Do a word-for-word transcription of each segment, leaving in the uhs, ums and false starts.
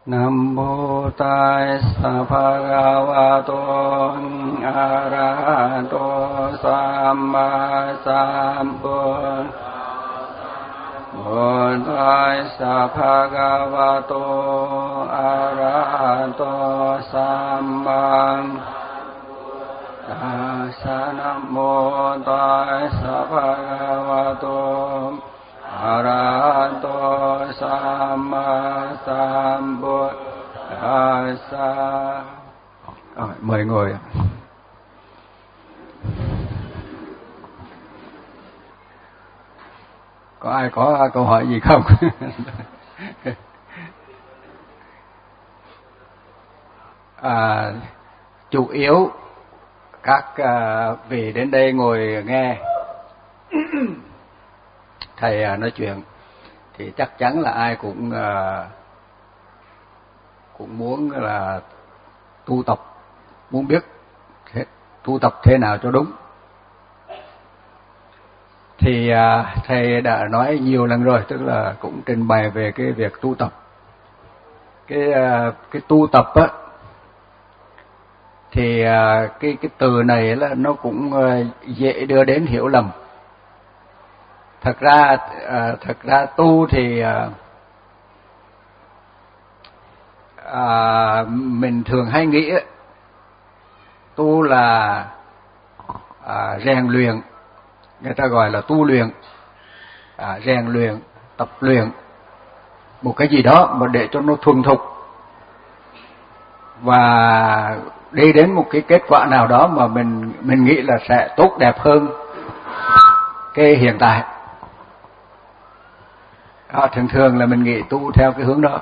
Nam mô Tassa Bhagavato Arahato Samma Sambuddhassa. Nam mô Tassa Bhagavato Arahato Samma Sambuddhassa. Nam mô Tassa Bhagavato Arahato Samma Sambuddhassa. Rồi, mời ngồi. Có ai có câu hỏi gì không? à, chủ yếu các uh, vị đến đây ngồi nghe thầy uh, nói chuyện thì chắc chắn là ai cũng uh, cũng muốn là tu tập, muốn biết thế, tu tập thế nào cho đúng. Thì uh, thầy đã nói nhiều lần rồi, tức là cũng trình bày về cái việc tu tập. Cái uh, cái tu tập á thì uh, cái cái từ này là nó cũng uh, dễ đưa đến hiểu lầm. Thật ra uh, thật ra tu thì uh, uh, mình thường hay nghĩ uh, tu là uh, rèn luyện, người ta gọi là tu luyện, à, rèn luyện, tập luyện một cái gì đó mà để cho nó thuần thục và đi đến một cái kết quả nào đó mà mình mình nghĩ là sẽ tốt đẹp hơn cái hiện tại. À, thường thường là mình nghĩ tu theo cái hướng đó.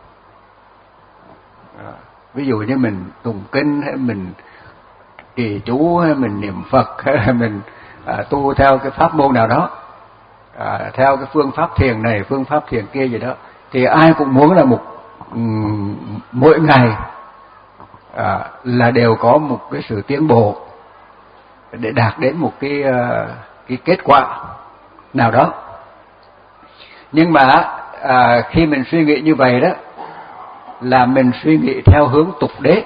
À, ví dụ như mình tụng kinh hay mình trì chú hay mình niệm Phật hay là mình À, tu theo cái pháp môn nào đó, à, theo cái phương pháp thiền này, phương pháp thiền kia gì đó, thì ai cũng muốn là một um, mỗi ngày à, là đều có một cái sự tiến bộ để đạt đến một cái uh, cái kết quả nào đó. Nhưng mà à, khi mình suy nghĩ như vậy đó là mình suy nghĩ theo hướng tục đế.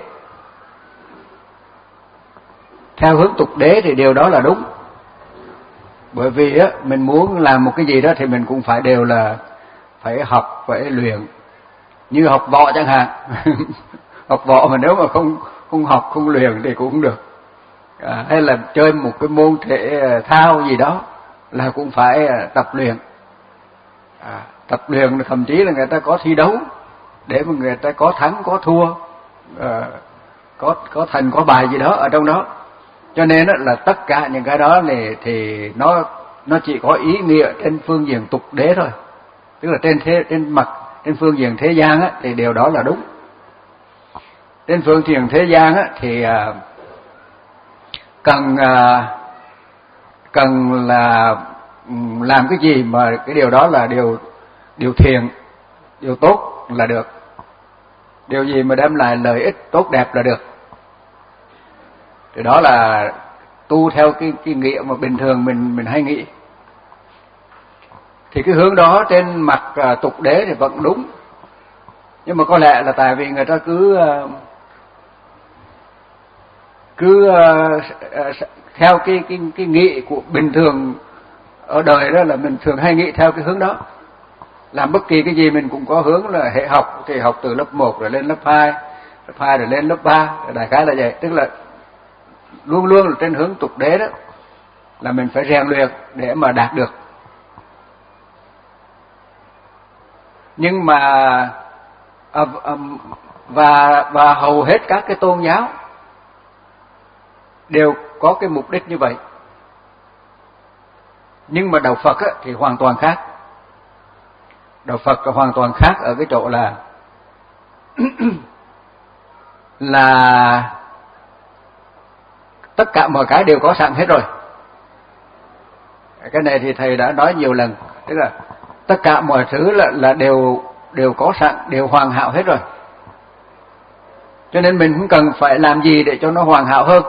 Theo hướng tục đế thì điều đó là đúng. Bởi vì á, mình muốn làm một cái gì đó thì mình cũng phải đều là phải học, phải luyện. Như học võ chẳng hạn. Học võ mà nếu mà không không học, không luyện thì cũng không được. À, hay là chơi một cái môn thể thao gì đó là cũng phải tập luyện. À, tập luyện thậm chí là người ta có thi đấu để mà người ta có thắng, có thua, à, có có thành, có bài gì đó ở trong đó. Cho nên là tất cả những cái đó này thì nó nó chỉ có ý nghĩa trên phương diện tục đế thôi, tức là trên thế trên mặt trên phương diện thế gian á, thì điều đó là đúng. Trên phương diện thế gian á, thì uh, cần uh, cần là um, làm cái gì mà cái điều đó là điều điều thiện, điều tốt là được. Điều gì mà đem lại lợi ích tốt đẹp là được. Thì đó là tu theo cái cái nghĩa mà bình thường mình mình hay nghĩ. Thì cái hướng đó trên mặt uh, tục đế thì vẫn đúng. Nhưng mà có lẽ là tại vì người ta cứ uh, cứ uh, uh, theo cái cái cái nghĩ của bình thường ở đời đó, là mình thường hay nghĩ theo cái hướng đó. Làm bất kỳ cái gì mình cũng có hướng là hệ học thì học từ lớp một rồi lên lớp hai, lớp hai rồi lên lớp ba, đại khái là vậy. Tức là luôn luôn là trên hướng tục đế đó, là mình phải rèn luyện để mà đạt được. Nhưng mà à, à, và và hầu hết các cái tôn giáo đều có cái mục đích như vậy. Nhưng mà đạo Phật á, thì hoàn toàn khác. Đạo Phật hoàn toàn khác ở cái chỗ là là tất cả mọi cái đều có sẵn hết rồi. Cái này thì thầy đã nói nhiều lần, tức là tất cả mọi thứ là là đều đều có sẵn, đều hoàn hảo hết rồi. Cho nên mình không cần phải làm gì để cho nó hoàn hảo hơn.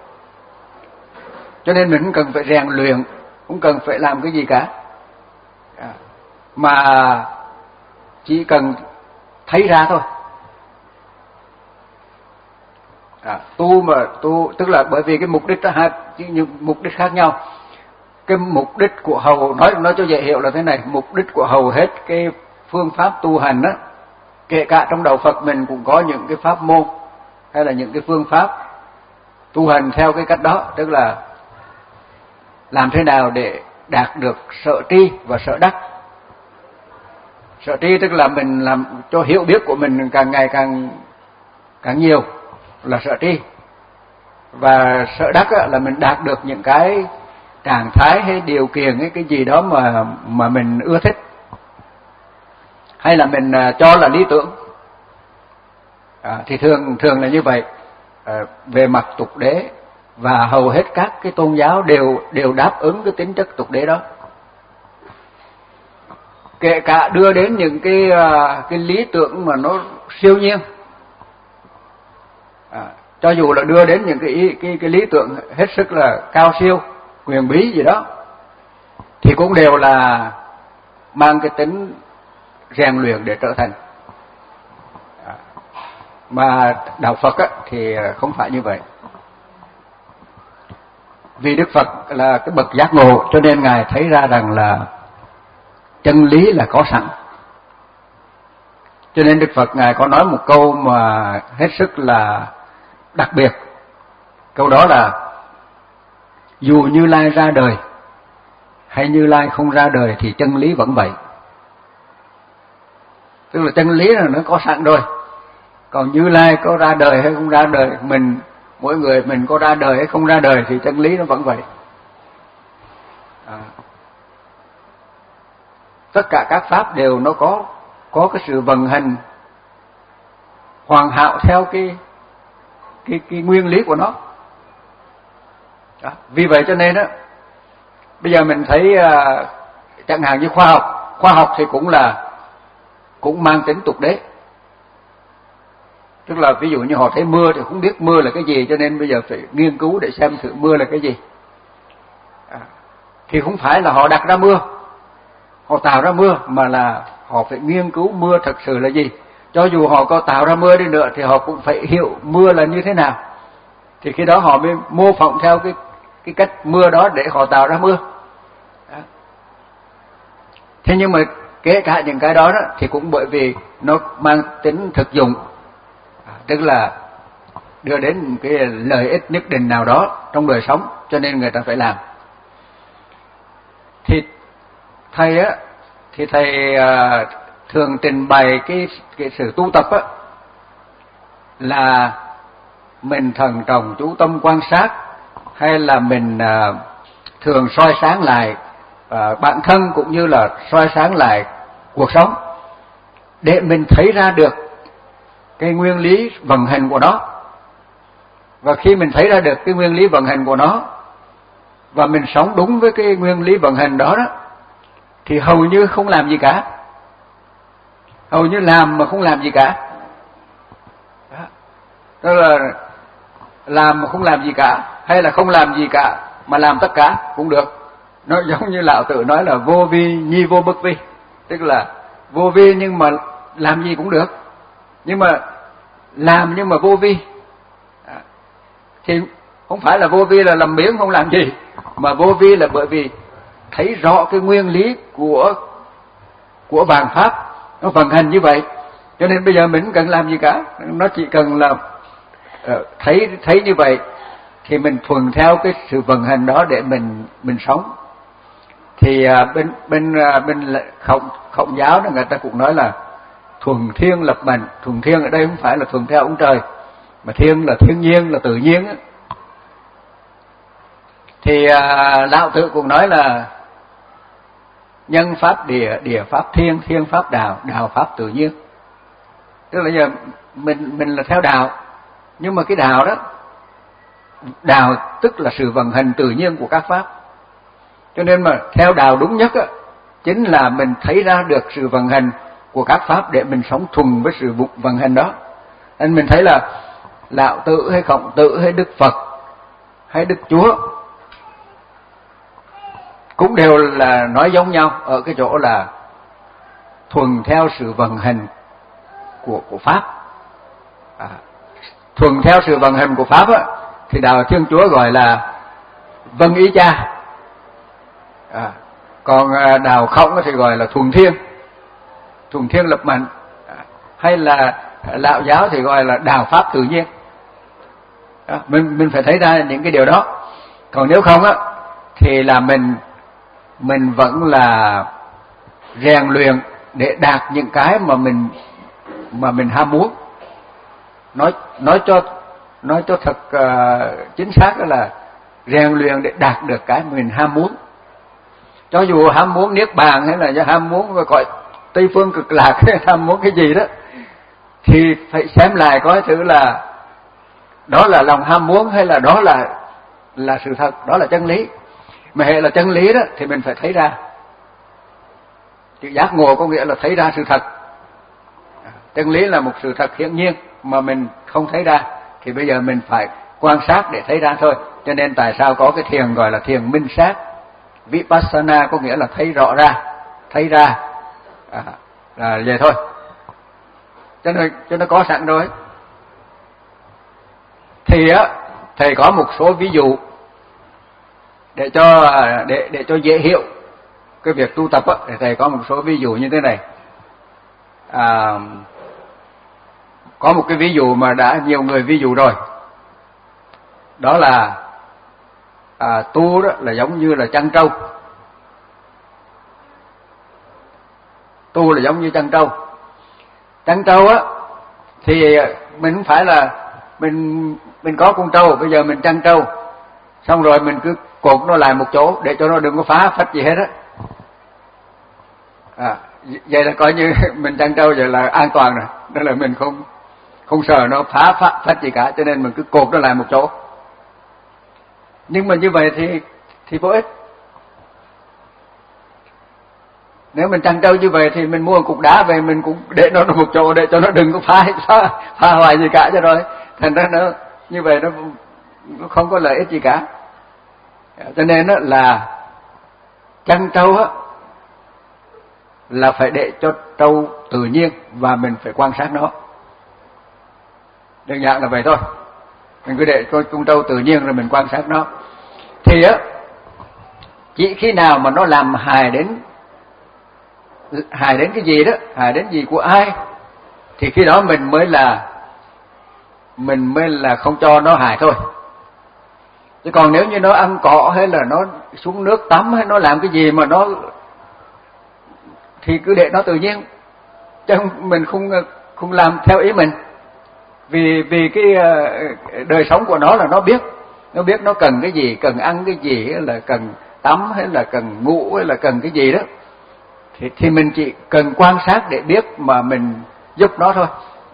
Cho nên mình không cần phải rèn luyện, không cần phải làm cái gì cả. Mà chỉ cần thấy ra thôi, À, tu mà tu tức là bởi vì cái mục đích đó hai những mục đích khác nhau. Cái mục đích của hầu nói nói cho dễ hiểu là thế này, mục đích của hầu hết cái phương pháp tu hành đó, kể cả trong đạo Phật mình cũng có những cái pháp môn hay là những cái phương pháp tu hành theo cái cách đó, tức là làm thế nào để đạt được sợ tri và sợ đắc. Sợ tri tức là mình làm cho hiểu biết của mình càng ngày càng càng nhiều là sợ tri, và sợ đắc là mình đạt được những cái trạng thái hay điều kiện hay cái gì đó mà mà mình ưa thích, hay là mình cho là lý tưởng. À, thì thường thường là như vậy. À, về mặt tục đế và hầu hết các cái tôn giáo đều đều đáp ứng cái tính chất tục đế đó, kể cả đưa đến những cái cái lý tưởng mà nó siêu nhiên. À, cho dù là đưa đến những cái cái cái lý tưởng hết sức là cao siêu, quyền bí gì đó, thì cũng đều là mang cái tính rèn luyện để trở thành. À, mà đạo Phật á, thì không phải như vậy. Vì Đức Phật là cái bậc giác ngộ, cho nên Ngài thấy ra rằng là chân lý là có sẵn. Cho nên Đức Phật Ngài có nói một câu mà hết sức là đặc biệt. Câu đó là: dù Như Lai ra đời hay Như Lai không ra đời thì chân lý vẫn vậy. Tức là chân lý là nó có sẵn rồi. Còn Như Lai có ra đời hay không ra đời, mình mỗi người mình có ra đời hay không ra đời thì chân lý nó vẫn vậy. À, tất cả các pháp đều nó có có cái sự vận hành hoàn hảo theo cái cái cái nguyên lý của nó. Đó. Vì vậy cho nên á, bây giờ mình thấy uh, chẳng hạn như khoa học, khoa học thì cũng là cũng mang tính tục đế. Tức là ví dụ như họ thấy mưa thì không biết mưa là cái gì, cho nên bây giờ phải nghiên cứu để xem thử mưa là cái gì. À, thì không phải là họ đặt ra mưa, họ tạo ra mưa, mà là họ phải nghiên cứu mưa thật sự là gì. Cho dù họ có tạo ra mưa đi nữa thì họ cũng phải hiểu mưa là như thế nào. Thì khi đó họ mới mô phỏng theo cái cái cách mưa đó để họ tạo ra mưa. Đó. Thế nhưng mà kể cả những cái đó, đó thì cũng bởi vì nó mang tính thực dụng, à, tức là đưa đến một cái lợi ích nhất định nào đó trong đời sống, cho nên người ta phải làm. Thì thầy á, thì thầy à, thường trình bày cái cái sự tu tập á là mình thần trọng chú tâm quan sát, hay là mình à, thường soi sáng lại à, bản thân cũng như là soi sáng lại cuộc sống để mình thấy ra được cái nguyên lý vận hành của nó. Và khi mình thấy ra được cái nguyên lý vận hành của nó và mình sống đúng với cái nguyên lý vận hành đó đó, thì hầu như không làm gì cả, hầu như làm mà không làm gì cả. Đó. Tức là làm mà không làm gì cả, hay là không làm gì cả mà làm tất cả cũng được. Nó giống như Lão Tử nói là vô vi nhi vô bất vi, tức là vô vi nhưng mà làm gì cũng được, nhưng mà làm nhưng mà vô vi. À, thì không phải là vô vi là làm biếng không làm gì, mà vô vi là bởi vì thấy rõ cái nguyên lý của của vạn pháp nó vận hành như vậy, cho nên bây giờ mình không cần làm gì cả, nó chỉ cần là uh, thấy thấy như vậy thì mình thuần theo cái sự vận hành đó để mình mình sống. Thì uh, bên bên uh, bên khổng khổng giáo đó người ta cũng nói là thuần thiên lập mệnh. Thuần thiên ở đây không phải là thuần theo ông trời, mà thiên là thiên nhiên, là tự nhiên á. Thì uh, Lão Tử cũng nói là nhân pháp địa, địa pháp thiên, thiên pháp đạo, đạo pháp tự nhiên. Tức là giờ mình mình là theo đạo, nhưng mà cái đạo đó, đạo tức là sự vận hành tự nhiên của các pháp. Cho nên mà theo đạo đúng nhất á, chính là mình thấy ra được sự vận hành của các pháp để mình sống thuần với sự vận hành đó. Nên mình thấy là Lão Tử hay Khổng Tử hay Đức Phật hay Đức Chúa cũng đều là nói giống nhau ở cái chỗ là thuần theo sự vận hành của của pháp. À, thuận theo sự vận hành của pháp á, thì đạo Thiên Chúa gọi là vâng ý cha. À, còn đạo Khổng thì gọi là thuận thiên, thuận thiên lập mệnh. À, hay là đạo giáo thì gọi là đạo pháp tự nhiên. Đó, mình mình phải thấy ra những cái điều đó. Còn nếu không á thì là mình mình vẫn là rèn luyện để đạt những cái mà mình mà mình ham muốn. Nói nói cho nói cho thật uh, chính xác đó là rèn luyện để đạt được cái mình ham muốn. Cho dù ham muốn niết bàn hay là ham muốn gọi Tây phương cực lạc hay ham muốn cái gì đó thì phải xem lại coi thử là đó là lòng ham muốn hay là đó là là sự thật, đó là chân lý. Mà hệ là chân lý đó thì mình phải thấy ra. Chữ giác ngộ có nghĩa là thấy ra sự thật. Chân lý là một sự thật hiển nhiên mà mình không thấy ra, thì bây giờ mình phải quan sát để thấy ra thôi. Cho nên tại sao có cái thiền gọi là thiền minh sát, Vipassana có nghĩa là thấy rõ ra, thấy ra, à, là vậy thôi. Cho nên cho nó có sẵn rồi. Thì á thầy có một số ví dụ để cho để để cho dễ hiểu cái việc tu tập á, thì thầy có một số ví dụ như thế này. À, có một cái ví dụ mà đã nhiều người ví dụ rồi, đó là à, tu đó là giống như là chăn trâu. Tu là giống như chăn trâu. Chăn trâu á thì mình không phải là mình mình có con trâu, bây giờ mình chăn trâu xong rồi mình cứ cột nó lại một chỗ để cho nó đừng có phá phách gì hết á. À, vậy là coi như mình chăn trâu vậy là an toàn rồi, đó là mình không không sợ nó phá phách, phách gì cả, cho nên mình cứ cột nó lại một chỗ. Nhưng mà như vậy thì thì vô ích. Nếu mình chăn trâu như vậy thì mình mua một cục đá về mình cũng để nó một chỗ để cho nó đừng có phá phá, phá hoại gì cả cho rồi. Thành ra nó như vậy nó, nó không có lợi ích gì cả. Cho nên đó là chăn trâu á là phải để cho trâu tự nhiên và mình phải quan sát nó. Đơn giản là vậy thôi. Mình cứ để con trâu tự nhiên rồi mình quan sát nó. Thì á chỉ khi nào mà nó làm hại đến hại đến cái gì đó, hại đến gì của ai, thì khi đó mình mới là mình mới là không cho nó hại thôi. Chứ còn nếu như nó ăn cỏ hay là nó xuống nước tắm hay nó làm cái gì mà nó thì cứ để nó tự nhiên, chứ mình không không làm theo ý mình. Vì vì cái đời sống của nó là nó biết, nó biết nó cần cái gì, cần ăn cái gì, hay là cần tắm hay là cần ngủ hay là cần cái gì đó, thì thì mình chỉ cần quan sát để biết mà mình giúp nó thôi.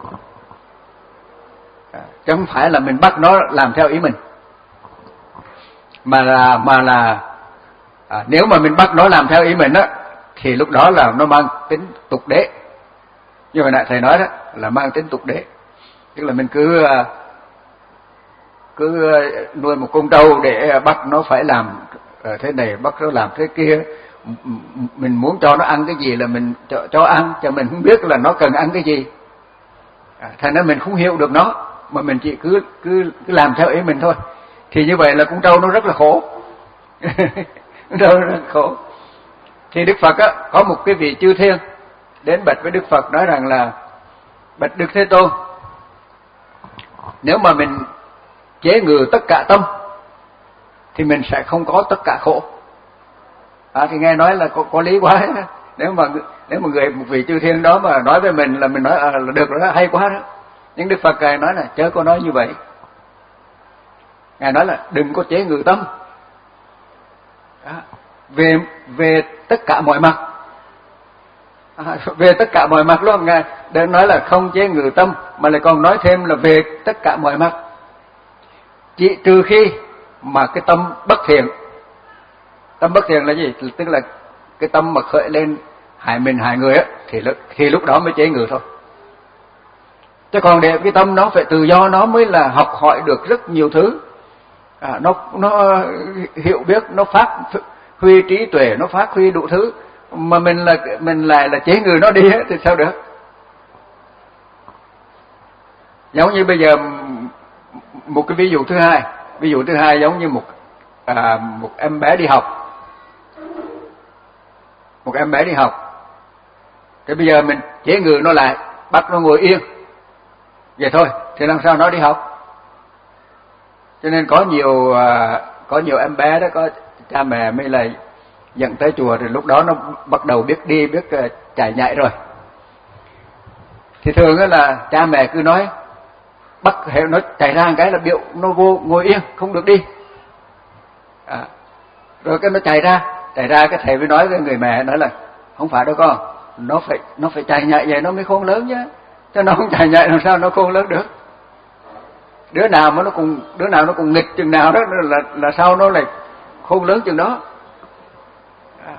À, chứ không phải là mình bắt nó làm theo ý mình, mà là mà là à, nếu mà mình bắt nó làm theo ý mình á thì lúc đó là nó mang tính tục đế. Như hồi nãy thầy nói đó là mang tính tục đế, tức là mình cứ cứ nuôi một con trâu để bắt nó phải làm thế này, bắt nó làm thế kia. Mình muốn cho nó ăn cái gì là mình cho, cho ăn, cho mình không biết là nó cần ăn cái gì. À, thành ra mình không hiểu được nó, mà mình chỉ cứ cứ cứ làm theo ý mình thôi. Thì như vậy là con trâu nó rất là khổ. Con trâu nó rất khổ. Thì Đức Phật á có một cái vị chư thiên đến bạch với Đức Phật nói rằng là: bạch Đức Thế Tôn, nếu mà mình chế ngự tất cả tâm thì mình sẽ không có tất cả khổ. À, thì nghe nói là có, có lý quá. Nếu mà nếu mà người một vị chư thiên đó mà nói với mình là mình nói à, là được rồi đó, hay quá đó. Nhưng Đức Phật Ngài nói là chớ có nói như vậy. Ngài nói là đừng có chế ngự tâm. Đó. Về về tất cả mọi mặt. À, về tất cả mọi mặt luôn. Ngài đang nói là không chế ngự tâm, mà lại còn nói thêm là về tất cả mọi mặt. Chỉ trừ khi mà cái tâm bất thiện. Tâm bất thiện là gì? Tức là cái tâm mà khởi lên hại mình hại người á, thì khi lúc đó mới chế ngự thôi. Chứ còn để cái tâm nó phải tự do, nó mới là học hỏi được rất nhiều thứ. À, nó nó hiểu biết, nó phát huy trí tuệ, nó phát huy đủ thứ, mà mình là mình lại là chế ngự nó đi thì sao được? Giống như bây giờ một cái ví dụ thứ hai, ví dụ thứ hai giống như một à, một em bé đi học, một em bé đi học. Thế bây giờ mình chế ngự nó lại, bắt nó ngồi yên, vậy thôi, thì làm sao nó đi học? Cho nên có nhiều à, có nhiều em bé đó, có cha mẹ mới là dẫn tới chùa, thì lúc đó nó bắt đầu biết đi, biết uh, chạy nhảy rồi. Thì thường đó là cha mẹ cứ nói, bắt hệ nó chạy ra một cái là biểu nó vô ngồi yên, không được đi. À, rồi cái nó chạy ra, chạy ra cái thầy mới nói với người mẹ, nói là không phải đâu con, nó phải nó phải chạy nhảy vậy nó mới khôn lớn chứ, chứ nó không chạy nhảy làm sao nó khôn lớn được. Đứa nào mà nó cùng đứa nào nó cùng nghịch chừng nào đó là là sao nó lại khôn lớn chừng đó. À,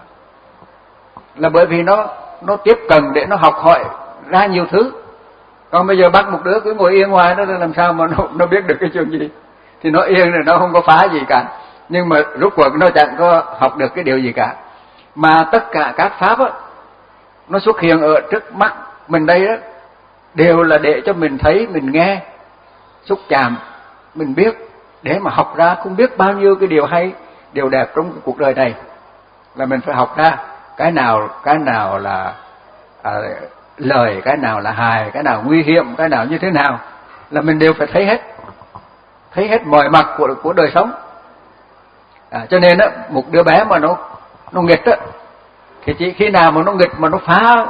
là bởi vì nó nó tiếp cận để nó học hỏi ra nhiều thứ. Còn bây giờ bắt một đứa cứ ngồi yên ngoài đó làm sao mà nó nó biết được cái chuyện gì? Thì nó yên rồi nó không có phá gì cả, nhưng mà rốt cuộc nó chẳng có học được cái điều gì cả. Mà tất cả các pháp á, nó xuất hiện ở trước mắt mình đây á, đều là để cho mình thấy, mình nghe, xúc chạm, mình biết, để mà học ra không biết bao nhiêu cái điều hay, điều đẹp trong cuộc đời này. Là mình phải học ra cái nào cái nào là à, lời, cái nào là hài, cái nào nguy hiểm, cái nào như thế nào, là mình đều phải thấy hết, thấy hết mọi mặt của của đời sống. À, cho nên á, một đứa bé mà nó nó nghịch á, thì chỉ khi nào mà nó nghịch mà nó phá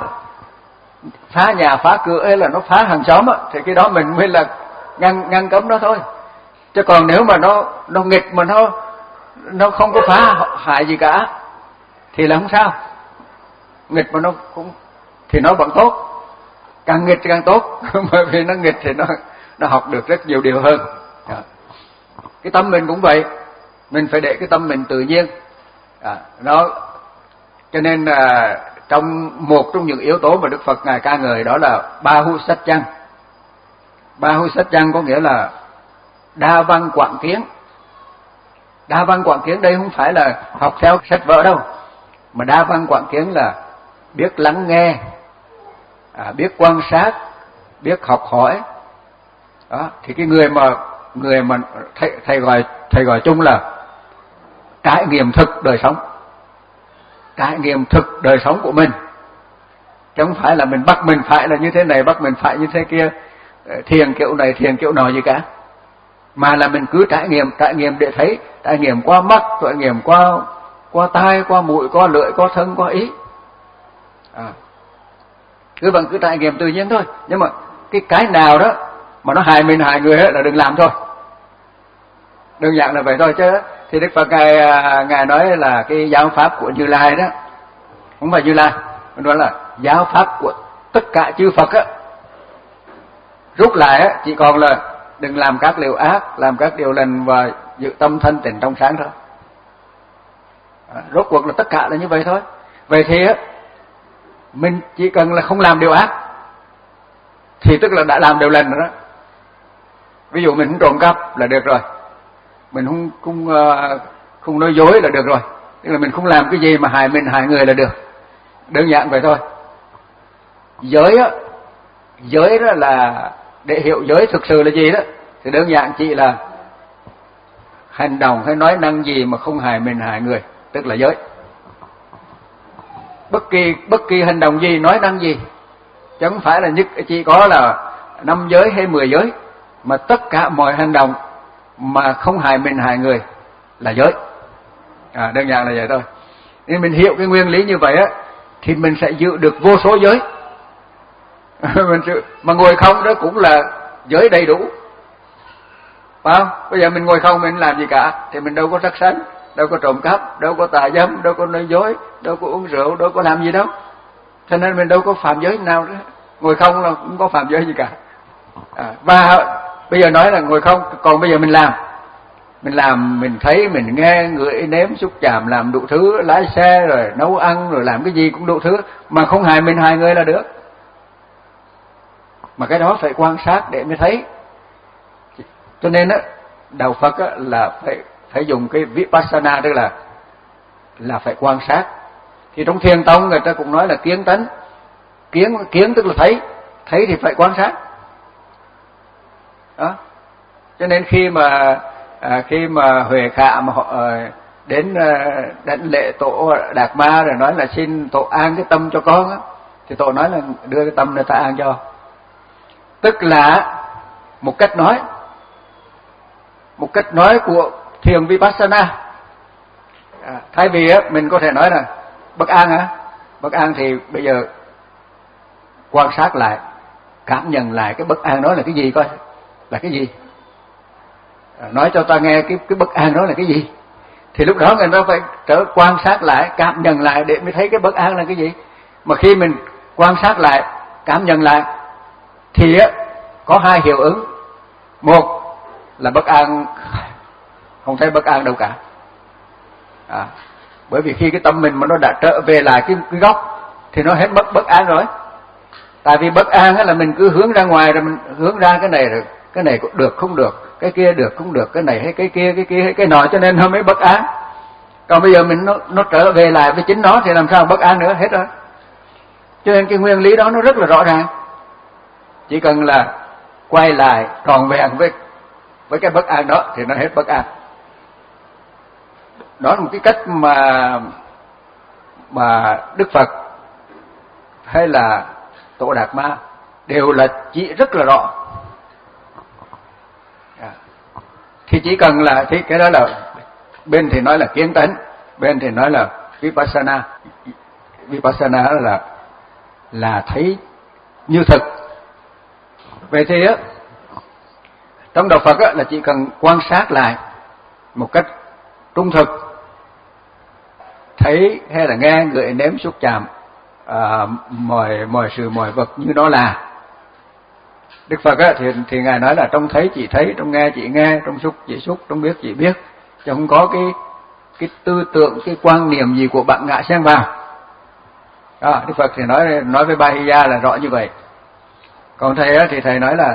phá nhà phá cửa hay là nó phá hàng xóm á, thì cái đó mình mới là ngăn ngăn cấm nó thôi. Chứ còn nếu mà nó nó nghịch mà nó nó không có phá hại gì cả thì là không sao. Nghịch mà nó cũng thì nó vẫn tốt, càng nghịch càng tốt bởi vì nó nghịch thì nó nó học được rất nhiều điều hơn. Cái tâm mình cũng vậy, mình phải để cái tâm mình tự nhiên. À, nó cho nên à, trong một trong những yếu tố mà Đức Phật ngài ca ngợi đó là ba hu sát chăng. Ba hu sát chăng có nghĩa là đa văn quảng kiến. Đa văn quảng kiến đây không phải là học theo sách vở đâu, mà đa văn quảng kiến là biết lắng nghe, à, biết quan sát, biết học hỏi. Đó, thì cái người mà người mà thầy, thầy gọi thầy gọi chung là trải nghiệm thực đời sống, trải nghiệm thực đời sống của mình, chứ không phải là mình bắt mình phải là như thế này, bắt mình phải như thế kia, thiền kiểu này thiền kiểu nọ gì cả, mà là mình cứ trải nghiệm, trải nghiệm để thấy, trải nghiệm qua mắt, trải nghiệm qua qua tai, qua mũi, qua lưỡi, qua thân, qua ý. À, cứ bằng cứ trải nghiệm tự nhiên thôi. Nhưng mà cái cái nào đó mà nó hại mình hại người hết là đừng làm thôi, đơn giản là vậy thôi. Chứ thì Đức Phật ngài ngài nói là cái giáo pháp của Như Lai đó, không phải Như Lai, nó là giáo pháp của tất cả chư Phật á, rút lại á chỉ còn là đừng làm các điều ác, làm các điều lành và giữ tâm thanh tịnh trong sáng thôi. À, rốt cuộc là tất cả là như vậy thôi. Vậy thì á, mình chỉ cần là không làm điều ác thì tức là đã làm điều lành rồi đó. Ví dụ mình không trộm cắp là được rồi, mình không không không nói dối là được rồi, tức là mình không làm cái gì mà hại mình hại người là được, đơn giản vậy thôi. Giới á, giới đó là để hiểu giới thực sự là gì đó, thì đơn giản chỉ là hành động hay nói năng gì mà không hại mình hại người, tức là giới. Bất kỳ bất kỳ hành động gì, nói năng gì, chứ không phải là nhất chỉ có là năm giới hay mười giới, mà tất cả mọi hành động mà không hại mình hại người là giới. À, đơn giản là vậy thôi. Nên mình hiểu cái nguyên lý như vậy á, thì mình sẽ giữ được vô số giới. Mình sự, mà ngồi không đó cũng là giới đầy đủ, phải không? Bây giờ mình ngồi không mình làm gì cả, thì mình đâu có sát sanh, đâu có trộm cắp, đâu có tà dâm, đâu có nói dối, đâu có uống rượu, đâu có làm gì đâu. Cho nên mình đâu có phạm giới nào đó. Ngồi không là không có phạm giới gì cả. À, và bây giờ nói là ngồi không, còn bây giờ mình làm, mình làm, mình thấy, mình nghe, ngửi, nếm, xúc chạm, làm đủ thứ, lái xe rồi nấu ăn rồi làm cái gì cũng đủ thứ, mà không hại mình hại người là được. Mà cái đó phải quan sát để mới thấy. Cho nên á, đạo Phật á là phải phải dùng cái vipassana, tức là là phải quan sát. Thì trong Thiền tông người ta cũng nói là kiến tánh. Kiến kiến tức là thấy, thấy thì phải quan sát. Đó. Cho nên khi mà à, khi mà Huệ Khả mà họ à, đến à, đến lễ tổ Đạt Ma rồi nói là xin tổ an cái tâm cho con á, thì tổ nói là đưa cái tâm này ta an cho. Tức là một cách nói, một cách nói của thiền Vipassana. À, thay vì á mình có thể nói là bất an hả? Bất an thì bây giờ quan sát lại, cảm nhận lại cái bất an đó là cái gì coi, là cái gì? À, nói cho ta nghe cái cái bất an đó là cái gì? Thì lúc đó người ta phải trở quan sát lại, cảm nhận lại để mới thấy cái bất an là cái gì. Mà khi mình quan sát lại, cảm nhận lại thì á có hai hiệu ứng. Một là bất an, không thấy bất an đâu cả. À, bởi vì khi cái tâm mình mà nó đã trở về lại cái, cái gốc thì nó hết bất bất an rồi. Tại vì bất an là mình cứ hướng ra ngoài, rồi mình hướng ra cái này rồi cái này cũng được không được, cái kia được không được, cái này hay cái kia, cái kia hay cái nọ, cho nên nó mới bất an. Còn bây giờ mình nó nó trở về lại với chính nó thì làm sao bất an nữa, hết rồi. Cho nên cái nguyên lý đó nó rất là rõ ràng. Chỉ cần là quay lại tròn vẹn với với cái bất an đó thì nó hết bất an. Đó là một cái cách mà mà Đức Phật hay là Tổ Đạt Ma đều là chỉ rất là rõ. À, thì chỉ cần là thì cái đó là bên thì nói là kiến tánh, bên thì nói là Vipassana. Vipassana đó là là thấy như thực. Vậy thì á, trong đạo Phật á, là chỉ cần quan sát lại một cách trung thực, thấy hay là nghe, ngửi, nếm, xúc chạm à, mọi mọi sự mọi vật như nó là. Đức Phật á, thì thì ngài nói là trong thấy chỉ thấy, trong nghe chỉ nghe, trong xúc chỉ xúc, trong biết chỉ biết, chứ không có cái cái tư tưởng, cái quan niệm gì của bạn ngã xen vào. Đó, Đức Phật thì nói nói với Bahiya là rõ như vậy. Còn thầy á, thì thầy nói là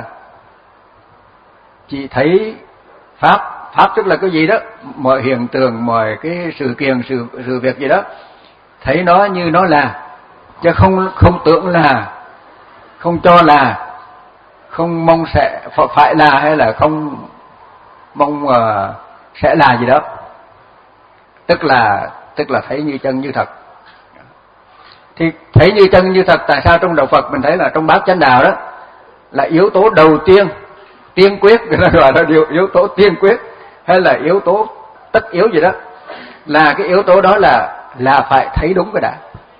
chỉ thấy pháp, pháp tức là cái gì đó, mọi hiện tượng, mọi cái sự kiện, sự sự việc gì đó, thấy nó như nó là, chứ không không tưởng là, không cho là, không mong sẽ phải là, hay là không mong uh, sẽ là gì đó. Tức là tức là thấy như chân như thật. Thì thấy như chân như thật, tại sao trong đạo Phật mình thấy là trong bát chánh đạo đó là yếu tố đầu tiên, tiên quyết, người ta gọi là điều yếu tố tiên quyết hay là yếu tố tất yếu gì đó, là cái yếu tố đó là là phải thấy đúng cái đã.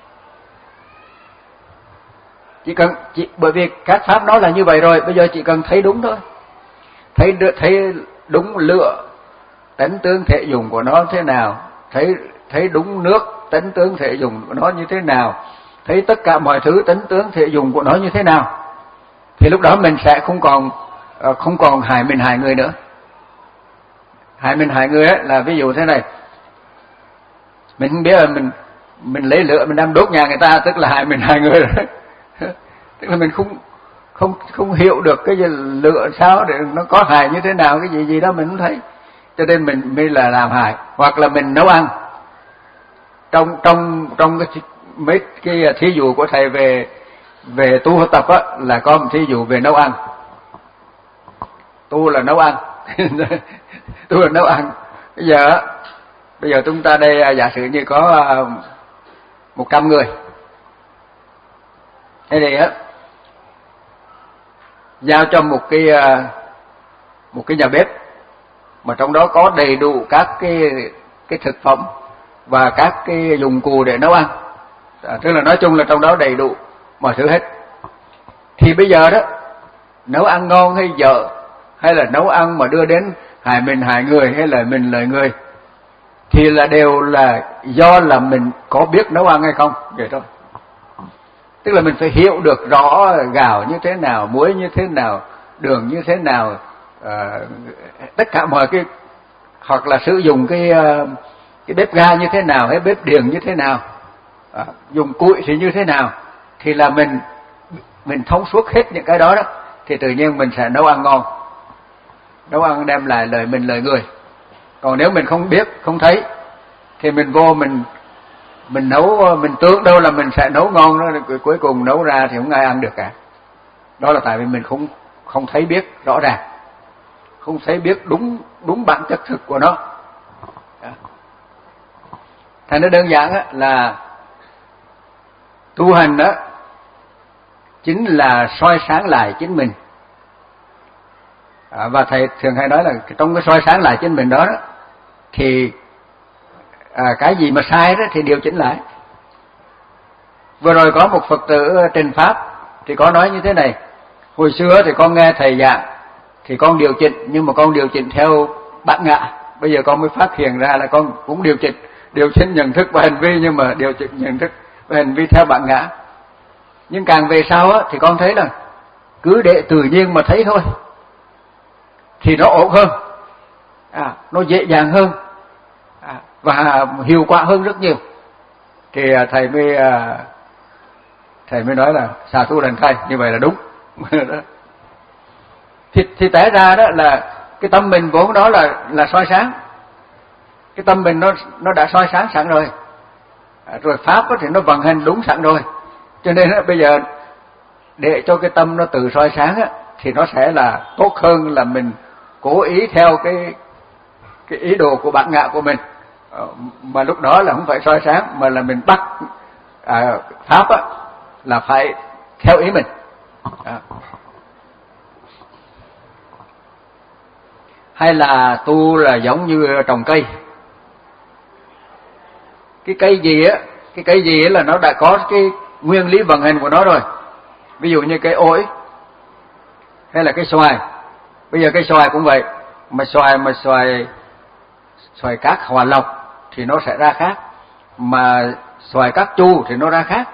Chỉ cần chỉ, bởi vì các pháp nó là như vậy rồi, bây giờ chỉ cần thấy đúng thôi. Thấy thấy đúng lửa, tánh tướng thể dùng của nó thế nào, thấy thấy đúng nước, tánh tướng thể dùng của nó như thế nào, thấy tất cả mọi thứ tánh tướng thể dùng của nó như thế nào, thì lúc đó mình sẽ không còn không còn hại mình hại người nữa. Hại mình hại người ấy là ví dụ thế này, mình không biết là mình mình lấy lửa mình đem đốt nhà người ta, tức là hại mình hại người rồi. Tức là mình không không không hiểu được cái gì lửa sao để nó có hại như thế nào, cái gì gì đó mình không thấy, cho nên mình mới là làm hại. Hoặc là mình nấu ăn, trong trong trong cái mấy cái thí dụ của thầy về về tu tập á, là có một thí dụ về nấu ăn. Tu là nấu ăn. Tu là nấu ăn. Bây giờ bây giờ chúng ta đây giả sử như có một trăm người, thế thì á giao cho một cái một cái nhà bếp mà trong đó có đầy đủ các cái cái thực phẩm và các cái dụng cụ để nấu ăn. À, tức là nói chung là trong đó đầy đủ mọi thứ hết. Thì bây giờ đó, nấu ăn ngon hay dở, hay là nấu ăn mà đưa đến hại mình hại người, hay là mình lợi người, thì là đều là do là mình có biết nấu ăn hay không, vậy thôi. Tức là mình phải hiểu được rõ gạo như thế nào, muối như thế nào, đường như thế nào, à, tất cả mọi cái, hoặc là sử dụng cái cái bếp ga như thế nào, hay bếp điện như thế nào, à, dùng củi thì như thế nào, thì là mình mình thông suốt hết những cái đó đó, thì tự nhiên mình sẽ nấu ăn ngon, nấu ăn đem lại lợi mình lợi người. Còn nếu mình không biết, không thấy, thì mình vô mình mình nấu, mình tưởng đâu là mình sẽ nấu ngon đó, cuối cùng nấu ra thì không ai ăn được cả. Đó là tại vì mình không không thấy biết rõ ràng, không thấy biết đúng đúng bản chất thực của nó. Thành nó đơn giản á, là tu hành đó chính là soi sáng lại chính mình. À, và thầy thường hay nói là trong cái soi sáng lại chính mình đó, đó thì à, cái gì mà sai đó thì điều chỉnh lại. Vừa rồi có một Phật tử Trình Pháp thì có nói như thế này: hồi xưa thì con nghe thầy giảng thì con điều chỉnh, nhưng mà con điều chỉnh theo bản ngã. Bây giờ con mới phát hiện ra là con cũng điều chỉnh điều chỉnh nhận thức và hành vi, nhưng mà điều chỉnh nhận thức và hành vi theo bản ngã. Nhưng càng về sau á, thì con thấy là cứ để tự nhiên mà thấy thôi thì nó ổn hơn, à, nó dễ dàng hơn, à, và hiệu quả hơn rất nhiều. Thì thầy mới thầy mới nói là xà tu đành thầy, như vậy là đúng. thì, thì té ra đó là cái tâm mình vốn đó là là soi sáng. Cái tâm mình nó nó đã soi sáng sẵn rồi, à, rồi pháp thì nó vận hành đúng sẵn rồi. Cho nên đó, bây giờ để cho cái tâm nó tự soi sáng á, thì nó sẽ là tốt hơn là mình cố ý theo cái cái ý đồ của bản ngã của mình, mà lúc đó là không phải soi sáng, mà là mình bắt à, pháp á, là phải theo ý mình. À. Hay là tu là giống như trồng cây. Cái cây gì á, cái cây gì á là nó đã có cái nguyên lý vận hành của nó rồi. Ví dụ như cây ổi hay là cây xoài. Bây giờ cây xoài cũng vậy, mà xoài mà xoài xoài cát hòa lộc thì nó sẽ ra khác, mà xoài cát chu thì nó ra khác.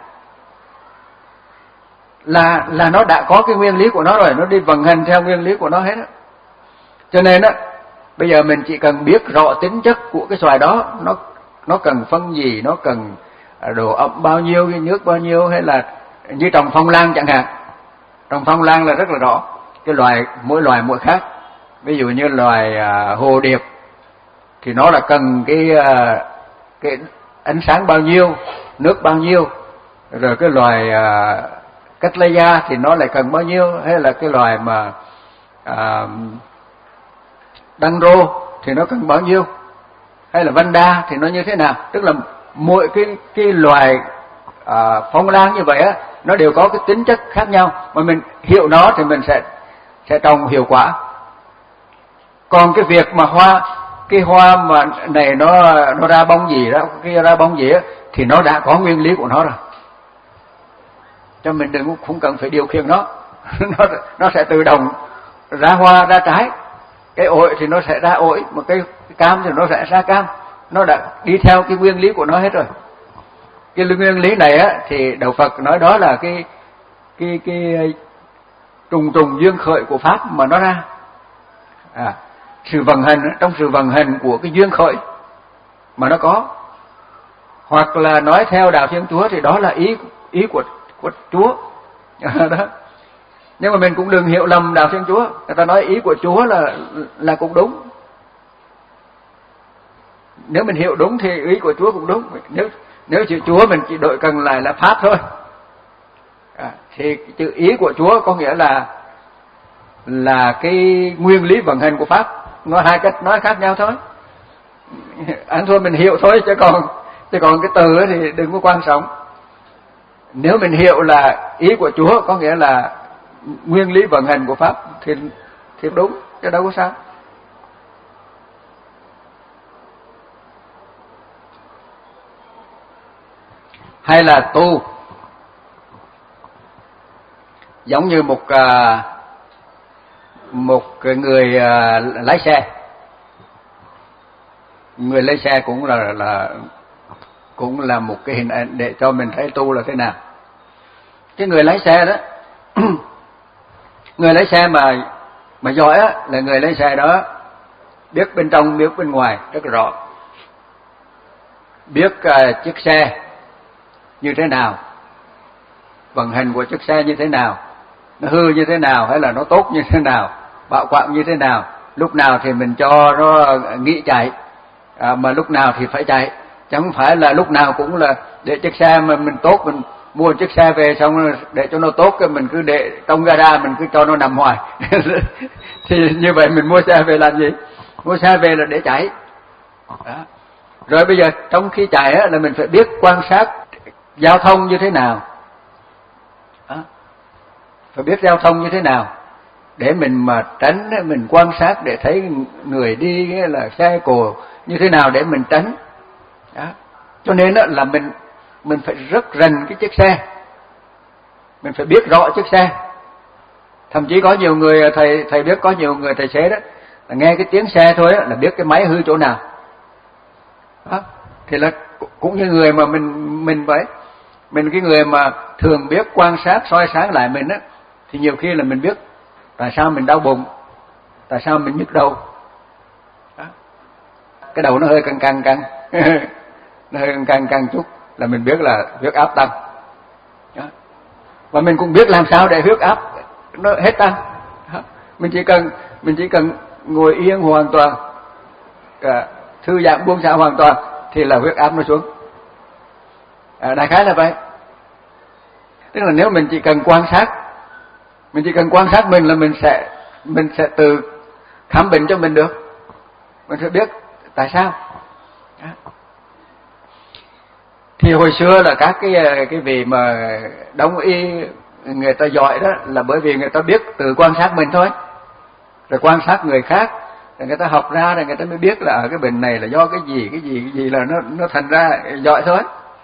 Là là nó đã có cái nguyên lý của nó rồi, nó đi vận hành theo nguyên lý của nó hết á. Cho nên á, bây giờ mình chỉ cần biết rõ tính chất của cái xoài đó, nó nó cần phân gì, nó cần độ ẩm bao nhiêu, nước bao nhiêu, hay là như trồng phong lan chẳng hạn. Trồng phong lan là rất là rõ, cái loài mỗi loài mỗi khác. Ví dụ như loài à, hồ điệp thì nó là cần cái à, cái ánh sáng bao nhiêu, nước bao nhiêu. Rồi cái loài à, cách lây da thì nó lại cần bao nhiêu, hay là cái loài mà à, đăng rô thì nó cần bao nhiêu, hay là vanda thì nó như thế nào. Tức là mỗi cái cái loài à, phong lan như vậy á, nó đều có cái tính chất khác nhau, mà mình hiểu nó thì mình sẽ sẽ trồng hiệu quả. Còn cái việc mà hoa, cái hoa mà này nó nó ra bông gì đó, kia ra bông gì á, thì nó đã có nguyên lý của nó rồi, cho mình đừng không cần phải điều khiển nó. nó nó sẽ tự động ra hoa ra trái. Cái ổi thì nó sẽ ra ổi, mà cái, cái cam thì nó sẽ ra cam. Nó đã đi theo cái nguyên lý của nó hết rồi. Cái nguyên lý này á thì Đạo Phật nói đó là cái cái cái trùng trùng duyên khởi của pháp mà nó ra. À, sự vận hành, trong sự vận hành của cái duyên khởi mà nó có. Hoặc là nói theo đạo Thiên Chúa thì đó là ý ý của của Chúa. Đó. Nhưng mà mình cũng đừng hiểu lầm đạo Thiên Chúa. Người ta nói ý của Chúa là là cũng đúng. Nếu mình hiểu đúng thì ý của Chúa cũng đúng. Nếu nếu chữ Chúa mình chỉ đổi cần lại là pháp thôi, à, thì chữ ý của Chúa có nghĩa là là cái nguyên lý vận hành của pháp. Nói hai cách nói khác nhau thôi. Ăn thua mình hiểu thôi, chứ còn chứ còn cái từ thì đừng có quan trọng. Nếu mình hiểu là ý của Chúa có nghĩa là nguyên lý vận hành của pháp thì thì đúng, chứ đâu có sao. Hay là tu giống như một à, một người à, lái xe. Người lái xe cũng là là cũng là một cái hình ảnh để cho mình thấy tu là thế nào. Cái người lái xe đó, người lái xe mà mà giỏi á, là người lái xe đó biết bên trong biết bên ngoài rất là rõ, biết uh, chiếc xe như thế nào, vận hành của chiếc xe như thế nào, nó hư như thế nào hay là nó tốt như thế nào, bảo quản như thế nào, lúc nào thì mình cho nó nghỉ chạy, à, mà lúc nào thì phải chạy, chứ không phải là lúc nào cũng là để chiếc xe mà mình tốt mình mua một chiếc xe về xong để cho nó tốt, mình cứ để trong gara mình cứ cho nó nằm hoài. Thì như vậy mình mua xe về làm gì? Mua xe về là để chạy. Đó. Rồi bây giờ trong khi chạy á, là mình phải biết quan sát giao thông như thế nào. Đó. Phải biết giao thông như thế nào để mình mà tránh, mình quan sát để thấy người đi là xe cộ như thế nào để mình tránh. Đó. Cho nên đó là mình mình phải rất rành cái chiếc xe, mình phải biết rõ chiếc xe. Thậm chí có nhiều người thầy thầy biết có nhiều người tài xế đó là nghe cái tiếng xe thôi đó, là biết cái máy hư chỗ nào. Đó. Thì là cũng như người mà mình mình vậy, mình cái người mà thường biết quan sát soi sáng lại mình á, thì nhiều khi là mình biết tại sao mình đau bụng, tại sao mình nhức đầu. Đó. Cái đầu nó hơi căng căng căng nó hơi căng căng căng chút là mình biết là huyết áp tăng. Đó. Và mình cũng biết làm sao để huyết áp nó hết tăng. Đó. Mình chỉ cần mình chỉ cần ngồi yên hoàn toàn, à, thư giãn buông xả hoàn toàn thì là huyết áp nó xuống. À, đại khái là vậy. Tức là nếu mình chỉ cần quan sát, mình chỉ cần quan sát mình là mình sẽ mình sẽ tự khám bệnh cho mình được. Mình sẽ biết tại sao. Đó. Thì hồi xưa là các cái cái vị mà đông y người ta giỏi đó là bởi vì người ta biết tự quan sát mình thôi, rồi quan sát người khác, rồi người ta học ra rồi người ta mới biết là ở cái bệnh này là do cái gì cái gì cái gì là nó nó thành ra giỏi thôi.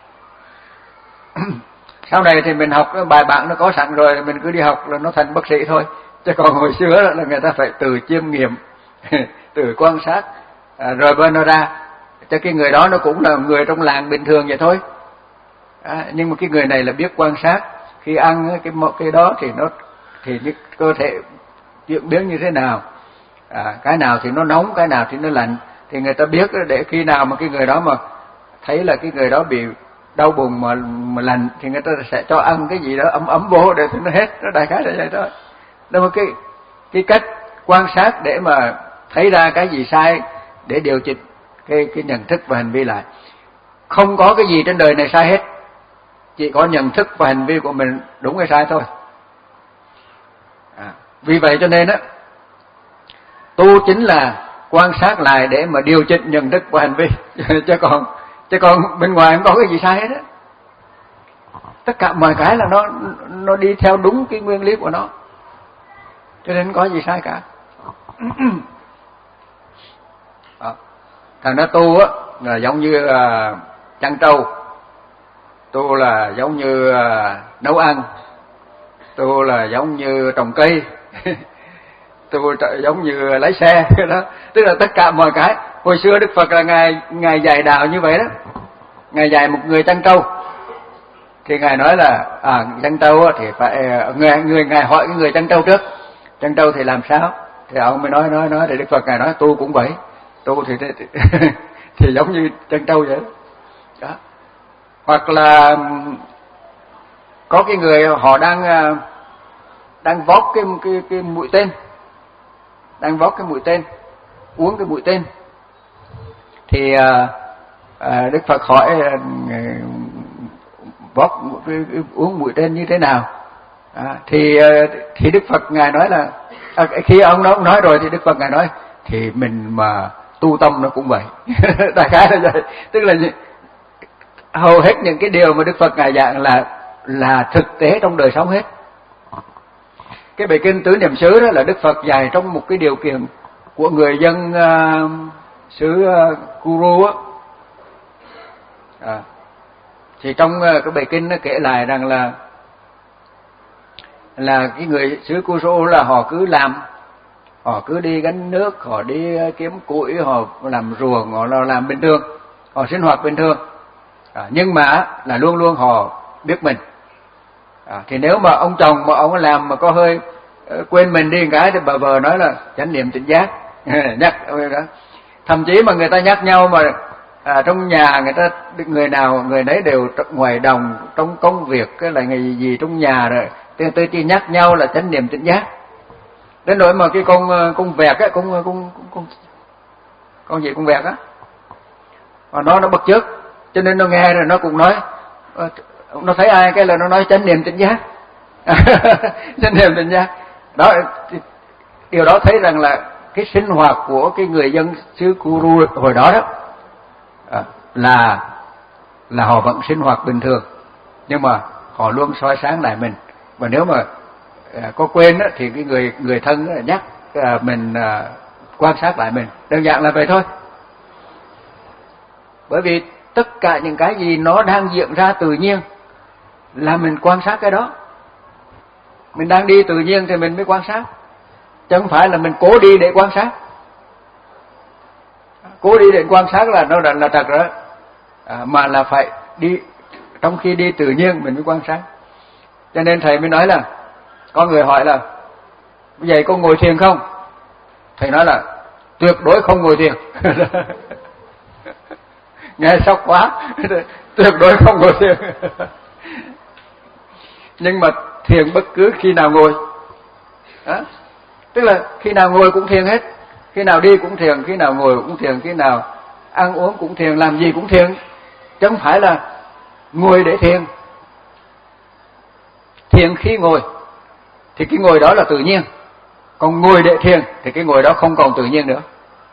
Sau này thì mình học bài bản nó có sẵn rồi, mình cứ đi học là nó thành bác sĩ thôi. Chứ còn hồi xưa là người ta phải tự chiêm nghiệm, tự quan sát, à, rồi bên nó ra. Cho cái người đó nó cũng là người trong làng bình thường vậy thôi. À, nhưng mà cái người này là biết quan sát, khi ăn cái cái đó thì nó thì cái cơ thể chuyển biến như thế nào, à, cái nào thì nó nóng, cái nào thì nó lạnh, thì người ta biết để khi nào mà cái người đó mà thấy là cái người đó bị đau bụng mà mà lạnh thì người ta sẽ cho ăn cái gì đó ấm ấm vô để nó hết. Nó đại khái là vậy thôi. Đó là cái cái cách quan sát để mà thấy ra cái gì sai để điều chỉnh cái cái nhận thức và hành vi lại. Không có cái gì trên đời này sai hết, chỉ có nhận thức và hành vi của mình đúng hay sai thôi. À, vì vậy cho nên á, tu chính là quan sát lại để mà điều chỉnh nhận thức và hành vi. chứ còn chứ còn bên ngoài không có cái gì sai hết á. Tất cả mọi cái là nó nó đi theo đúng cái nguyên lý của nó, cho nên không có gì sai cả. À, thằng đó tu á là giống như uh, chăn trâu, tu là giống như uh, nấu ăn, tu là giống như trồng cây, tu giống như lái xe đó. Tức là tất cả mọi cái. Hồi xưa Đức Phật là ngài ngài dạy đạo như vậy đó. Ngài dạy một người chăn trâu thì ngài nói là à chăn trâu thì phải người người ngài hỏi cái người chăn trâu trước, chăn trâu thì làm sao, thì ông mới nói nói nói thì Đức Phật ngài nói tu cũng vậy, tu thì thì, thì giống như chăn trâu vậy đó. Hoặc là có cái người họ đang đang vót cái cái cái mũi tên, đang vót cái mũi tên, uống cái mũi tên, thì à, à, Đức Phật hỏi à, vót cái, cái, uống mũi tên như thế nào. À, thì thì Đức Phật ngài nói là à, khi ông đó ông nói rồi thì Đức Phật ngài nói thì mình mà tu tâm nó cũng vậy. Đại khái là vậy. Tức là hầu hết những cái điều mà Đức Phật ngài dạy là là thực tế trong đời sống hết. Cái bài kinh Tứ Niệm xứ đó là Đức Phật dạy trong một cái điều kiện của người dân uh, xứ uh, Kuru á. À, thì trong uh, cái bài kinh nó kể lại rằng là là cái người xứ Kuru là họ cứ làm, họ cứ đi gánh nước, họ đi kiếm củi, họ làm ruộng, họ làm bình thường, họ sinh hoạt bình thường. À, nhưng mà là luôn luôn họ biết mình. À, thì nếu mà ông chồng mà ông làm mà có hơi uh, quên mình đi một cái thì bà vợ nói là chánh niệm tỉnh giác. Nhắc đó. Thậm chí mà người ta nhắc nhau mà à, trong nhà người ta người nào người nấy đều ngoài đồng trong công việc cái là ngày gì, gì trong nhà rồi tôi tôi chỉ nhắc nhau là chánh niệm tỉnh giác. Đến nỗi mà cái con con vẹt á, con con con con gì con vẹt á, mà nó nó bắt chước, cho nên nó nghe rồi nó cũng nói nó thấy ai cái là nó nói chánh niệm tỉnh giác. Chánh niệm tỉnh giác đó, điều đó thấy rằng là cái sinh hoạt của cái người dân xứ Kuru hồi đó đó à, là là họ vẫn sinh hoạt bình thường, nhưng mà họ luôn soi sáng lại mình. Và nếu mà à, có quên đó, thì cái người người thân đó, nhắc à, mình à, quan sát lại mình, đơn giản là vậy thôi. Bởi vì tất cả những cái gì nó đang diễn ra tự nhiên là mình quan sát cái đó. Mình đang đi tự nhiên thì mình mới quan sát, chứ không phải là mình cố đi để quan sát. Cố đi để quan sát là nó là, là thật rồi, à, mà là phải đi trong khi đi tự nhiên mình mới quan sát. Cho nên thầy mới nói là có người hỏi là vậy có ngồi thiền không? Thầy nói là tuyệt đối không ngồi thiền. Nghe sốc quá. Tuyệt đối không ngồi thiền. Nhưng mà thiền bất cứ khi nào ngồi đó. Tức là khi nào ngồi cũng thiền hết, khi nào đi cũng thiền, khi nào ngồi cũng thiền, khi nào ăn uống cũng thiền, làm gì cũng thiền, chứ không phải là ngồi để thiền. Thiền khi ngồi thì cái ngồi đó là tự nhiên, còn ngồi để thiền thì cái ngồi đó không còn tự nhiên nữa.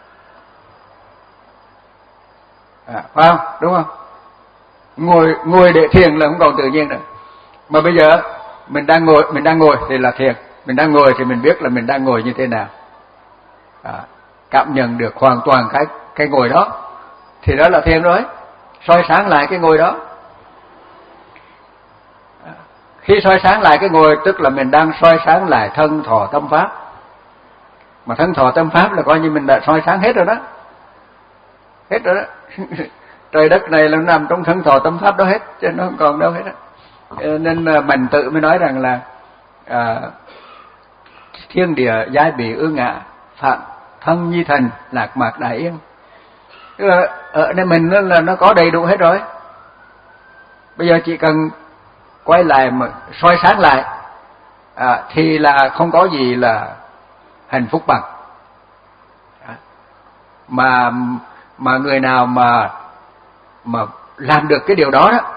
À, phải không? Đúng không? Ngồi ngồi để thiền là không còn tự nhiên nữa. Mà bây giờ mình đang ngồi, mình đang ngồi thì là thiền. Mình đang ngồi thì mình biết là mình đang ngồi như thế nào. À, cảm nhận được hoàn toàn cái cái ngồi đó thì đó là thiền rồi. Soi sáng lại cái ngồi đó. À, khi soi sáng lại cái ngồi tức là mình đang soi sáng lại thân thọ tâm pháp. Mà thân thọ tâm pháp là coi như mình đã soi sáng hết rồi đó. Hết rồi đó. Trời đất này là nằm trong thân thọ tâm pháp đó hết, chứ nó không còn đâu hết đó. Nên Mạnh Tự mới nói rằng là à, thiên địa giai bỉ ư ngạ, phạm thân nhi thần, lạc mạc đại yên. Tức là ở nơi mình nó là nó có đầy đủ hết rồi. Bây giờ chỉ cần quay lại mà soi sáng lại à, thì là không có gì là hạnh phúc bằng. À, mà mà người nào mà mà làm được cái điều đó đó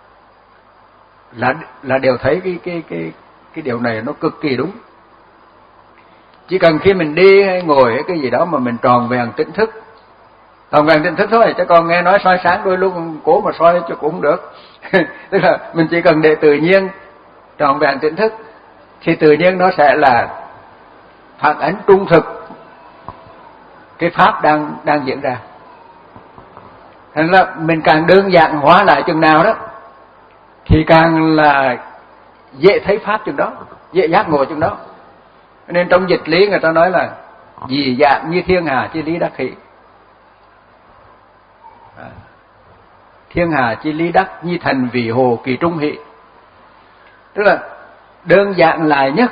là là đều thấy cái cái cái cái điều này nó cực kỳ đúng. Chỉ cần khi mình đi hay ngồi hay cái gì đó mà mình tròn vẹn tỉnh thức, tròn vẹn tỉnh thức thôi, chứ còn nghe nói soi sáng đôi lúc cố mà soi cho cũng không được. Tức là mình chỉ cần để tự nhiên tròn vẹn tỉnh thức thì tự nhiên nó sẽ là phản ánh trung thực cái pháp đang đang diễn ra. Thành là mình càng đơn giản hóa lại chừng nào đó thì càng là dễ thấy pháp chừng đó, dễ giác ngộ chừng đó. Nên trong dịch lý người ta nói là dị dạng như thiên hà chi lý đắc hỷ. À, thiên hà chi lý đắc như thành vì hồ kỳ trung hỷ. Tức là đơn giản lại nhất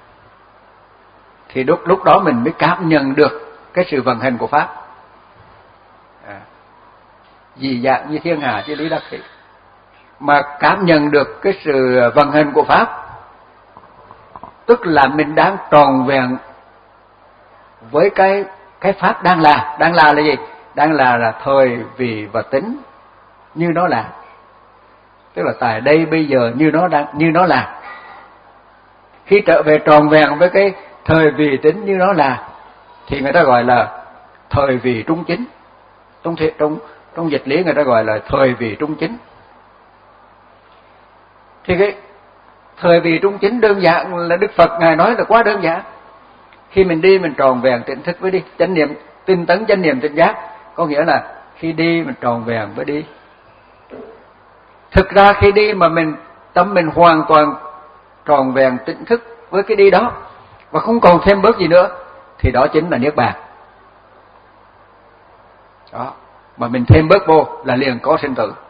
thì lúc lúc đó mình mới cảm nhận được cái sự vận hành của pháp. À, dị dạng như thiên hà chi lý đắc hỷ. Mà cảm nhận được cái sự vận hành của pháp tức là mình đang tròn vẹn với cái cái pháp đang là. Đang là là gì? Đang là là thời vị và tính như nó là. Tức là tại đây bây giờ như nó đang như nó là. Khi trở về tròn vẹn với cái thời vị tính như nó là thì người ta gọi là thời vị trung chính. Trong trong trong dịch lý người ta gọi là thời vị trung chính. Thì cái thời vị trung chính đơn giản là Đức Phật Ngài nói là quá đơn giản. Khi mình đi mình tròn vẹn tỉnh thức với đi, chánh niệm tinh tấn chánh niệm tỉnh giác, có nghĩa là khi đi mình tròn vẹn với đi. Thực ra khi đi mà mình tâm mình hoàn toàn tròn vẹn tỉnh thức với cái đi đó và không còn thêm bớt gì nữa thì đó chính là niết bàn. Đó, mà mình thêm bớt vô là liền có sinh tử.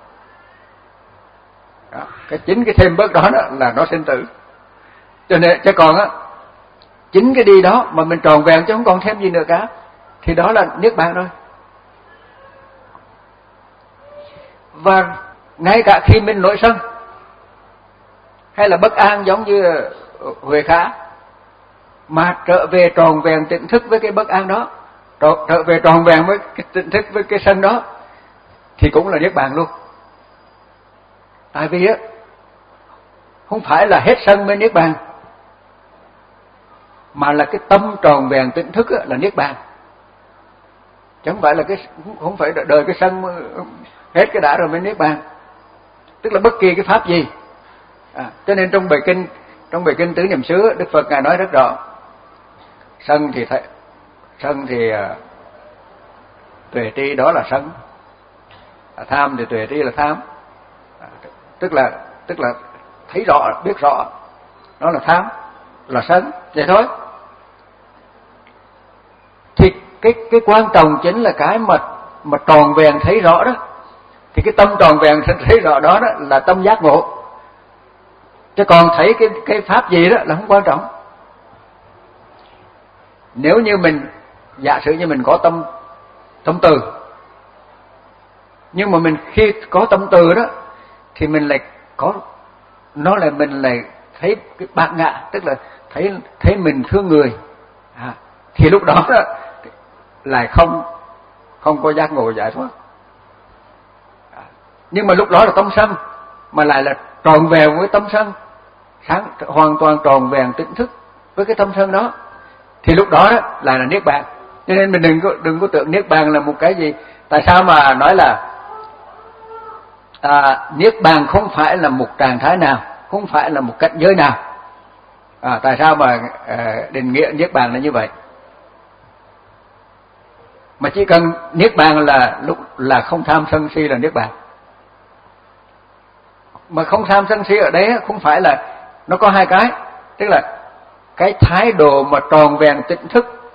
Đó, cái chính cái thêm bớt đó, đó là nó sinh tử. Cho nên chứ còn á chính cái đi đó mà mình tròn vẹn chứ không còn thêm gì nữa cả thì đó là niết bàn rồi. Và ngay cả khi mình nổi sân hay là bất an giống như Huệ Khả mà trở về tròn vẹn tỉnh thức với cái bất an đó, trở về tròn vẹn với cái tỉnh thức với cái sân đó thì cũng là niết bàn luôn. Tại vì á không phải là hết sân mới niết bàn, mà là cái tâm tròn vẹn tỉnh thức là niết bàn, chứ không phải là cái không phải đời cái sân hết cái đã rồi mới niết bàn. Tức là bất kỳ cái pháp gì. À, cho nên trong bài kinh trong bài kinh Tứ Niệm xứ, Đức Phật ngài nói rất rõ, sân thì thấy, sân thì uh, tuệ tri đó là sân, à, tham thì tuệ tri là tham, à, tức là tức là thấy rõ, biết rõ đó là tham, là sân, vậy thôi. Thì cái cái quan trọng chính là cái mà mà tròn vẹn thấy rõ đó. Thì cái tâm tròn vẹn thấy rõ đó, đó là tâm giác ngộ. Chứ còn thấy cái cái pháp gì đó là không quan trọng. Nếu như mình giả sử như mình có tâm tâm từ, nhưng mà mình khi có tâm từ đó thì mình lại có, nó là mình lại thấy cái bát nhã, tức là thấy thấy mình thương người, à, thì lúc đó, đó lại không không có giác ngộ giải thoát. À, nhưng mà lúc đó là tâm sân, mà lại là tròn vẹn với tâm sân, sáng hoàn toàn tròn vẹn tỉnh thức với cái tâm sân đó, thì lúc đó đó lại là niết bàn. Cho nên mình đừng có đừng có tưởng niết bàn là một cái gì. Tại sao mà nói là à, niết bàn không phải là một trạng thái nào, không phải là một cảnh giới nào. À, tại sao mà à, định nghĩa niết bàn là như vậy? Mà chỉ cần niết bàn là lúc là không tham sân si là niết bàn. Mà không tham sân si ở đấy không phải là, nó có hai cái, tức là cái thái độ mà tròn vẹn tỉnh thức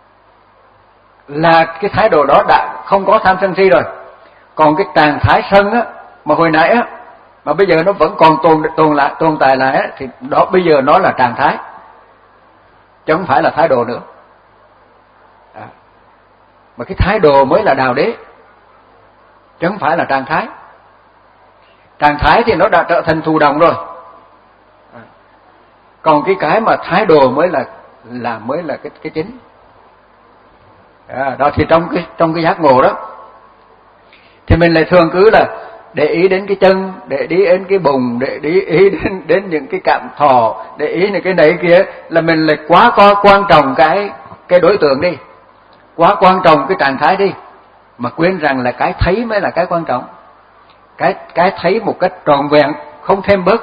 là cái thái độ đó đã không có tham sân si rồi. Còn cái trạng thái sân á, mà hồi nãy á, mà bây giờ nó vẫn còn tồn tồn lại tồn tại lại á, thì đó bây giờ nó là trạng thái, chứ không phải là thái độ nữa. À, mà cái thái độ mới là đạo đế, chứ không phải là trạng thái. Trạng thái thì nó đã trở thành thụ động rồi. À, còn cái cái mà thái độ mới là là mới là cái cái chính. À, đó thì trong cái trong cái giác ngộ đó thì mình lại thường cứ là để ý đến cái chân, để ý đến cái bụng, để ý, ý đến đến những cái cảm thọ, để ý những cái này kia, là mình lại quá có quan trọng cái cái đối tượng đi, quá quan trọng cái trạng thái đi, mà quên rằng là cái thấy mới là cái quan trọng. Cái cái thấy một cách trọn vẹn, không thêm bớt.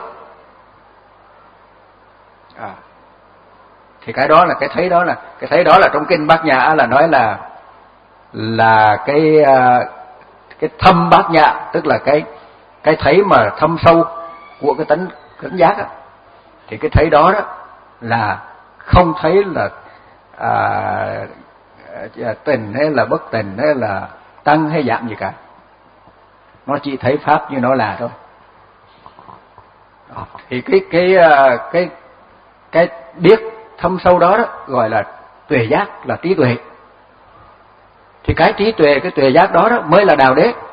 À, thì cái đó là cái thấy đó là cái thấy đó là trong kinh Bát Nhã là nói là là cái cái thâm bát nhã, tức là cái cái thấy mà thâm sâu của cái tánh cảnh giác đó. Thì cái thấy đó đó là không thấy là à, tình hay là bất tình hay là tăng hay giảm gì cả, nó chỉ thấy pháp như nó là thôi. Đó. Thì cái cái cái cái biết thâm sâu đó, đó gọi là tuệ giác, là trí tuệ. Thì cái trí tuệ, cái tuệ giác đó, đó mới là đạo đế.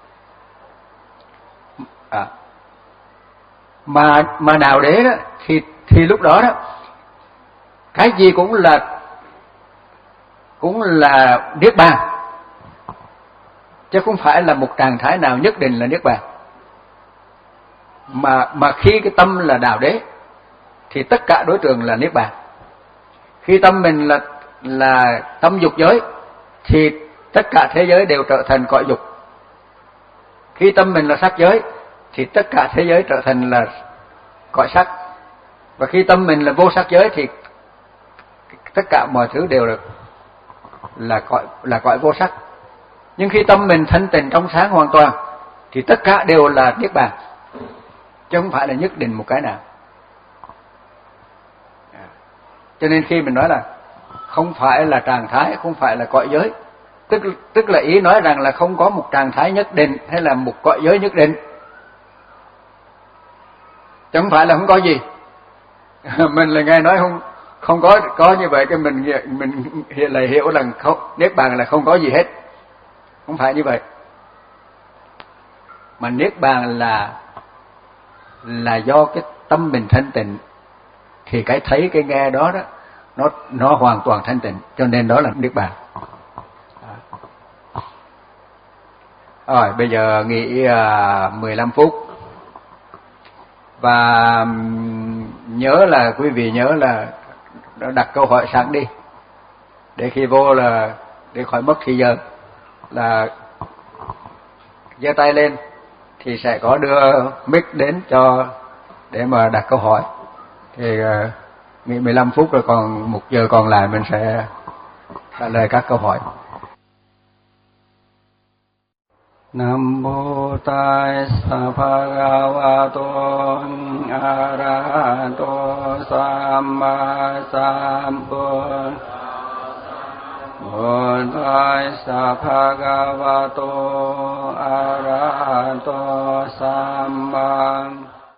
À, mà mà đạo đế đó thì thì lúc đó đó cái gì cũng là cũng là niết bàn, chứ không phải là một trạng thái nào nhất định là niết bàn. Mà mà khi cái tâm là đạo đế thì tất cả đối tượng là niết bàn. Khi tâm mình là là tâm dục giới thì tất cả thế giới đều trở thành cõi dục. Khi tâm mình là sắc giới thì tất cả thế giới trở thành là cõi sắc. Và khi tâm mình là vô sắc giới thì tất cả mọi thứ đều là là cõi là cõi vô sắc. Nhưng khi tâm mình thanh tịnh trong sáng hoàn toàn thì tất cả đều là niết bàn, chứ không phải là nhất định một cái nào. Cho nên khi mình nói là không phải là trạng thái, không phải là cõi giới, tức tức là ý nói rằng là không có một trạng thái nhất định hay là một cõi giới nhất định, chứ không phải là không có gì. Mình là nghe nói không không có có như vậy, cái mình mình hiện lại hiểu rằng không, niết bàn là không có gì hết. Không phải như vậy. Mà niết bàn là là do cái tâm mình thanh tịnh, thì cái thấy cái nghe đó đó nó nó hoàn toàn thanh tịnh, cho nên đó là niết bàn. Rồi bây giờ nghỉ uh, mười lăm phút. Và nhớ là quý vị nhớ là đặt câu hỏi sẵn đi, để khi vô là để khỏi mất thời giờ, là giơ tay lên thì sẽ có đưa mic đến cho để mà đặt câu hỏi. Thì uh, nghỉ mười lăm phút rồi, còn một giờ còn lại mình sẽ trả lời các câu hỏi. Nam mô Tassa Bhagavato Arahato Samma Sambuddhassa. Mô Tassa Bhagavato Arahato Samma